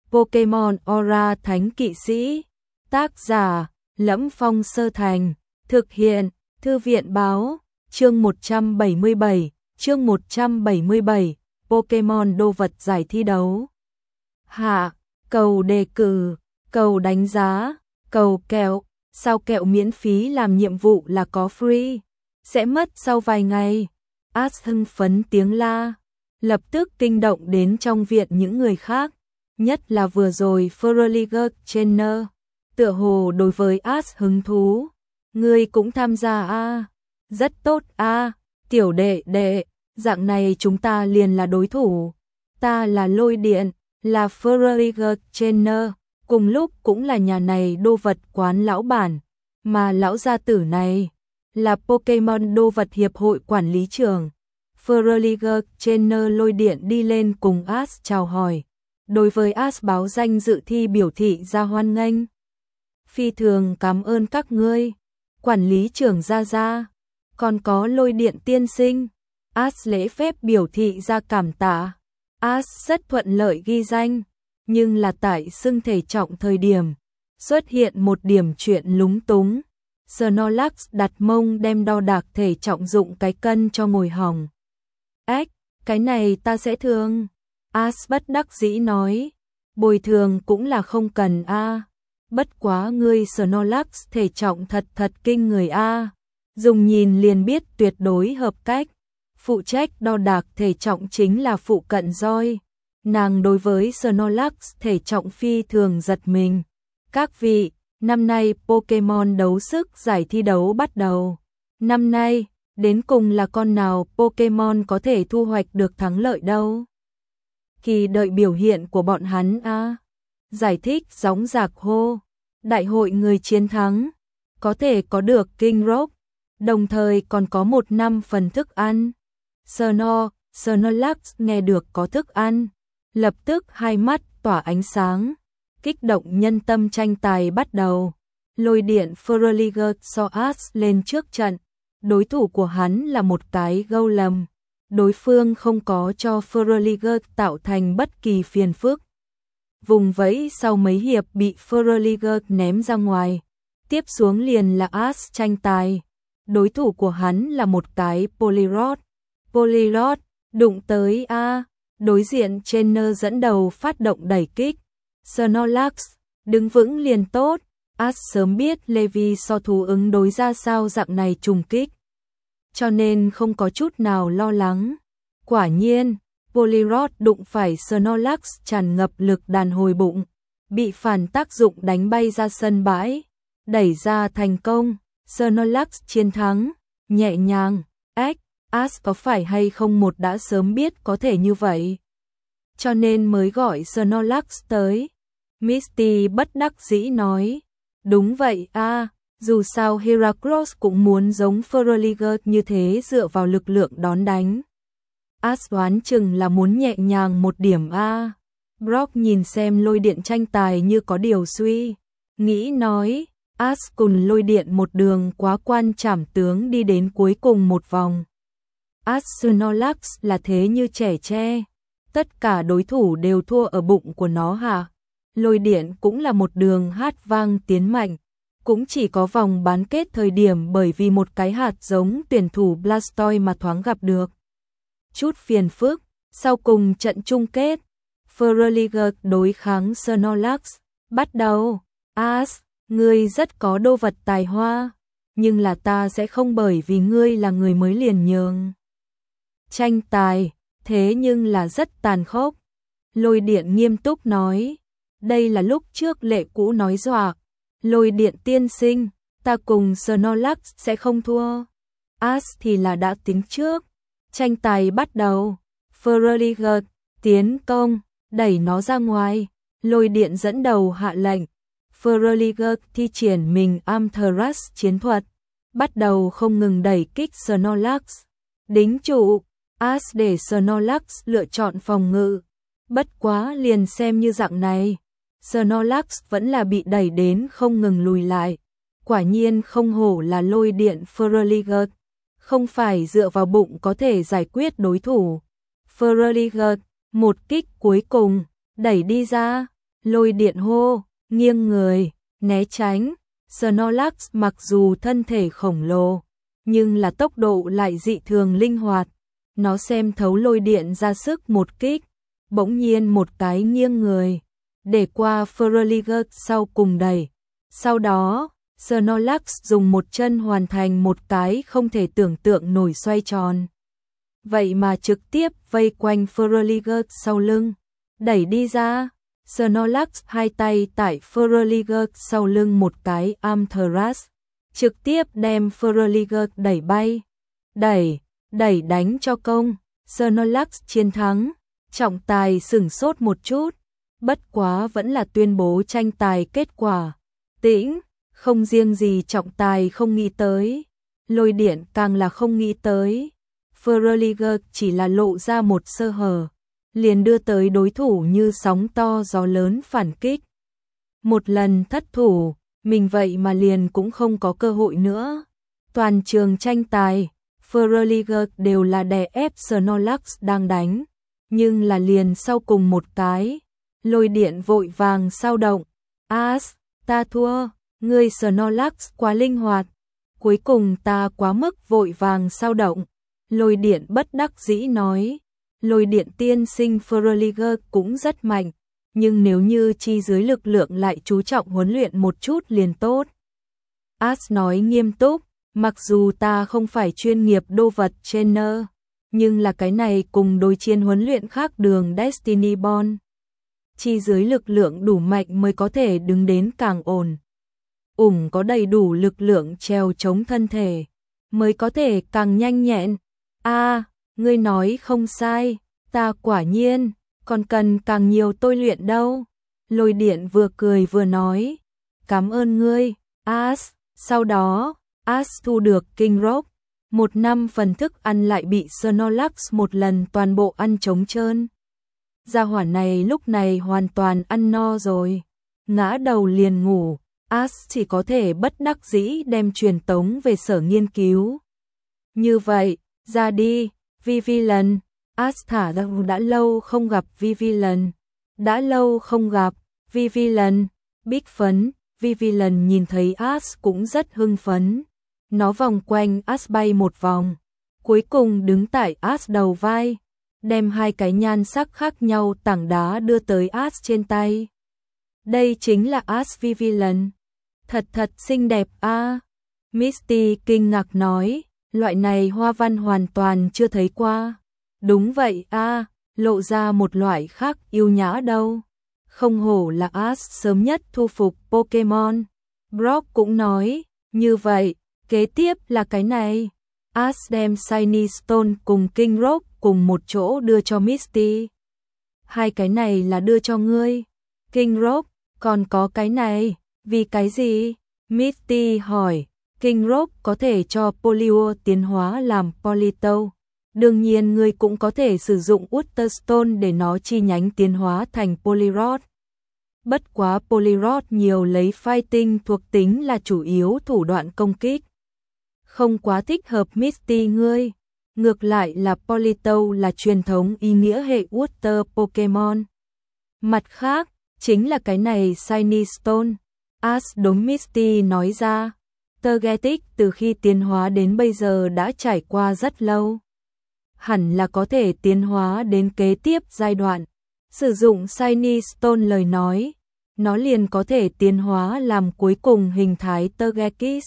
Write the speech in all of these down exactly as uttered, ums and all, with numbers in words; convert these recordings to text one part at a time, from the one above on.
Pokemon Aura Thánh Kỵ Sĩ. Tác giả: Lẫm Phong Sơ Thành. Thực hiện: Thư viện báo. Chương một trăm bảy mươi bảy. Chương một trăm bảy mươi bảy. Pokemon đồ vật giải thi đấu. Hạ, cầu đề cử, cầu đánh giá, cầu kẹo. Sao kẹo miễn phí làm nhiệm vụ là có free, sẽ mất sau vài ngày. Ash hưng phấn tiếng la, lập tức kinh động đến trong viện những người khác, nhất là vừa rồi Feraligatr Trainer, tựa hồ đối với Ash hứng thú. Ngươi cũng tham gia a? À? Rất tốt a, à, tiểu đệ đệ, dạng này chúng ta liền là đối thủ. Ta là Lôi Điện, là Feraligatr Trainer, cùng lúc cũng là nhà này đô vật quán lão bản, mà lão gia tử này là Pokemon đô vật hiệp hội quản lý trưởng. Feraligatr Trainer Lôi Điện đi lên cùng Ash chào hỏi, đối với Ash báo danh dự thi biểu thị ra hoan nghênh. Phi thường cảm ơn các ngươi, quản lý trưởng Gia Gia, còn có Lôi Điện tiên sinh. Ash lễ phép biểu thị ra cảm tạ. Ash rất thuận lợi ghi danh, nhưng là tại xưng thể trọng thời điểm, xuất hiện một điểm chuyện lúng túng. Snorlax đặt mông đem đo đạc thể trọng dụng cái cân cho ngồi hỏng. Ếch, cái này ta sẽ thương. Ash bất đắc dĩ nói, bồi thường cũng là không cần a. À. Bất quá ngươi Snorlax thể trọng thật thật kinh người a. À. Dùng nhìn liền biết tuyệt đối hợp cách. Phụ trách đo đạc thể trọng chính là phụ cận roi. Nàng đối với Snorlax thể trọng phi thường giật mình. Các vị, năm nay Pokemon đấu sức giải thi đấu bắt đầu. Năm nay, đến cùng là con nào Pokemon có thể thu hoạch được thắng lợi đâu? Kỳ đợi biểu hiện của bọn hắn a. À. Giải thích gióng giạc hô. Đại hội người chiến thắng có thể có được King Rock, đồng thời còn có một năm phần thức ăn. Snor, Snorlax nghe được có thức ăn, lập tức hai mắt tỏa ánh sáng, kích động nhân tâm. Tranh tài bắt đầu. Lôi Điện Feraligatr so Ash lên trước trận, đối thủ của hắn là một cái Golem, đối phương không có cho Feraligatr tạo thành bất kỳ phiền phức. Vùng vẫy sau mấy hiệp bị Feraligatr ném ra ngoài, tiếp xuống liền là Ash tranh tài, đối thủ của hắn là một cái Poliwrath. Poliwrath đụng tới a, đối diện Trainer dẫn đầu phát động đẩy kích. Snorlax đứng vững liền tốt. Ash sớm biết Levi so thú ứng đối ra sao dạng này trùng kích, cho nên không có chút nào lo lắng. Quả nhiên, Poliwrath đụng phải Snorlax tràn ngập lực đàn hồi bụng, bị phản tác dụng đánh bay ra sân bãi, đẩy ra thành công. Snorlax chiến thắng, nhẹ nhàng. Ếch, Ash có phải hay không một đã sớm biết có thể như vậy, cho nên mới gọi Snorlax tới. Misty bất đắc dĩ nói, đúng vậy a, à, dù sao Heracross cũng muốn giống Feraligatr như thế dựa vào lực lượng đón đánh. Ash đoán chừng là muốn nhẹ nhàng một điểm a. À. Brock nhìn xem Lôi Điện tranh tài như có điều suy nghĩ nói, Ash cùng Lôi Điện một đường quá quan trảm tướng đi đến cuối cùng một vòng. Ash Snorlax là thế như trẻ tre, tất cả đối thủ đều thua ở bụng của nó hả? Lôi Điện cũng là một đường hát vang tiến mạnh, cũng chỉ có vòng bán kết thời điểm bởi vì một cái hạt giống tuyển thủ Blastoise mà thoáng gặp được chút phiền phức. Sau cùng trận chung kết, Feraligatr đối kháng Snorlax bắt đầu. Ash, ngươi rất có đô vật tài hoa, nhưng là ta sẽ không bởi vì ngươi là người mới liền nhường. Tranh tài, thế nhưng là rất tàn khốc. Lôi Điện nghiêm túc nói, đây là lúc trước lệ cũ nói dọa. Lôi Điện tiên sinh, ta cùng Snorlax sẽ không thua. Ash thì là đã tính trước. Tranh tài bắt đầu. Feraligatr tiến công, đẩy nó ra ngoài. Lôi Điện dẫn đầu hạ lệnh. Feraligatr thi triển mình Amaterasu chiến thuật, bắt đầu không ngừng đẩy kích Snorlax. Đính trụ, Ash để Snorlax lựa chọn phòng ngự. Bất quá liền xem như dạng này, Snorlax vẫn là bị đẩy đến không ngừng lùi lại. Quả nhiên không hổ là Lôi Điện Feraligatr, không phải dựa vào bụng có thể giải quyết đối thủ. Feraligatr, một kích cuối cùng, đẩy đi ra, Lôi điện hô, nghiêng người, né tránh. Snorlax mặc dù thân thể khổng lồ, nhưng là tốc độ lại dị thường linh hoạt. Nó xem thấu lôi điện ra sức một kích, bỗng nhiên một cái nghiêng người, để qua Feraligatr sau cùng đẩy. Sau đó, Snorlax dùng một chân hoàn thành một cái không thể tưởng tượng nổi xoay tròn. Vậy mà trực tiếp vây quanh Feraligatr sau lưng, đẩy đi ra. Snorlax hai tay tại Feraligatr sau lưng một cái Amthras, trực tiếp đem Feraligatr đẩy bay. Đẩy, đẩy đánh cho công, Snorlax chiến thắng. Trọng tài sửng sốt một chút, bất quá vẫn là tuyên bố tranh tài kết quả. Tĩnh, không riêng gì trọng tài không nghĩ tới, lôi điện càng là không nghĩ tới. Feraligatr chỉ là lộ ra một sơ hở, liền đưa tới đối thủ như sóng to gió lớn phản kích. Một lần thất thủ, mình vậy mà liền cũng không có cơ hội nữa. Toàn trường tranh tài, Feraligatr đều là đè ép Snorlax đang đánh, nhưng là liền sau cùng một cái, lôi điện vội vàng sao động. As, ta thua, ngươi Snorlax quá linh hoạt, cuối cùng ta quá mức vội vàng sao động. Lôi điện bất đắc dĩ nói, lôi điện tiên sinh Feraligatr cũng rất mạnh, nhưng nếu như chi dưới lực lượng lại chú trọng huấn luyện một chút liền tốt. As nói nghiêm túc, mặc dù ta không phải chuyên nghiệp đô vật trainer, nhưng là cái này cùng đối chiến huấn luyện khác đường Destiny Bond. Chi dưới lực lượng đủ mạnh mới có thể đứng đến càng ổn. Ủng có đầy đủ lực lượng trèo chống thân thể, mới có thể càng nhanh nhẹn. A, à, ngươi nói không sai, ta quả nhiên, còn cần càng nhiều tôi luyện đâu. Lôi điện vừa cười vừa nói, cảm ơn ngươi, As. Sau đó, As thu được King Rock, một năm phần thức ăn lại bị Snorlax một lần toàn bộ ăn trống trơn. Gia hỏa này lúc này hoàn toàn ăn no rồi, ngã đầu liền ngủ. As chỉ có thể bất đắc dĩ đem truyền tống về sở nghiên cứu. Như vậy, ra đi, Vivillon. As thả ra đã lâu không gặp Vivillon. Đã lâu không gặp, Vivillon. Bích phấn, Vivillon nhìn thấy As cũng rất hưng phấn. Nó vòng quanh As bay một vòng, cuối cùng đứng tại As đầu vai, đem hai cái nhan sắc khác nhau tảng đá đưa tới As trên tay. Đây chính là As Vivillon. Thật thật xinh đẹp a. À. Misty kinh ngạc nói, loại này hoa văn hoàn toàn chưa thấy qua. Đúng vậy a, à, lộ ra một loại khác yêu nhã đâu. Không hổ là As sớm nhất thu phục Pokemon. Brock cũng nói, như vậy, kế tiếp là cái này. As đem Shiny Stone cùng King Rock cùng một chỗ đưa cho Misty. Hai cái này là đưa cho ngươi. King Rock, còn có cái này, vì cái gì? Misty hỏi. King Rock có thể cho Polio tiến hóa làm Politoed. Đương nhiên ngươi cũng có thể sử dụng Waterstone để nó chi nhánh tiến hóa thành Poliwrath. Bất quá Poliwrath nhiều lấy fighting thuộc tính là chủ yếu thủ đoạn công kích. Không quá thích hợp Misty ngươi. Ngược lại là Politoed là truyền thống ý nghĩa hệ Water Pokemon. Mặt khác, chính là cái này Shiny Stone. As đúng Misty nói ra. Togetic từ khi tiến hóa đến bây giờ đã trải qua rất lâu. Hẳn là có thể tiến hóa đến kế tiếp giai đoạn. Sử dụng Shiny Stone lời nói, nó liền có thể tiến hóa làm cuối cùng hình thái Togekiss.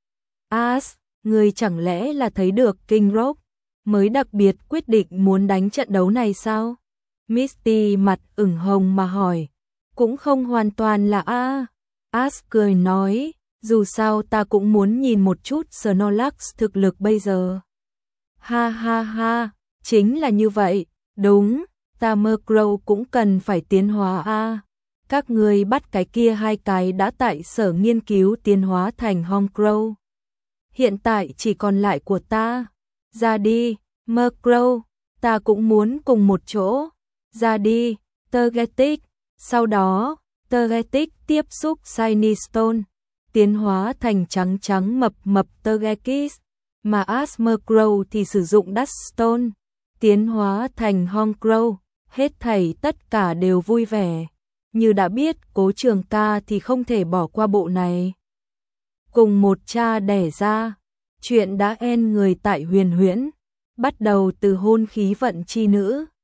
As, người chẳng lẽ là thấy được King Rock, mới đặc biệt quyết định muốn đánh trận đấu này sao? Misty mặt ửng hồng mà hỏi. Cũng không hoàn toàn là a. As cười nói, dù sao ta cũng muốn nhìn một chút Snorlax thực lực bây giờ. Ha ha ha, chính là như vậy, đúng, ta Murkrow cũng cần phải tiến hóa a. Các người bắt cái kia hai cái đã tại sở nghiên cứu tiến hóa thành Honchkrow. Hiện tại chỉ còn lại của ta. Ra đi, Murkrow, ta cũng muốn cùng một chỗ. Ra đi, Togetic. Sau đó, Togetic tiếp xúc Shiny Stone, tiến hóa thành trắng trắng mập mập Togekiss, mà As Murkrow thì sử dụng Dust Stone, tiến hóa thành Honchkrow, hết thảy tất cả đều vui vẻ. như đã biết Cố Trường Ca thì không thể bỏ qua bộ này. Cùng một cha đẻ ra, chuyện đã en người tại Huyền Huyễn, bắt đầu từ hôn khí vận chi nữ,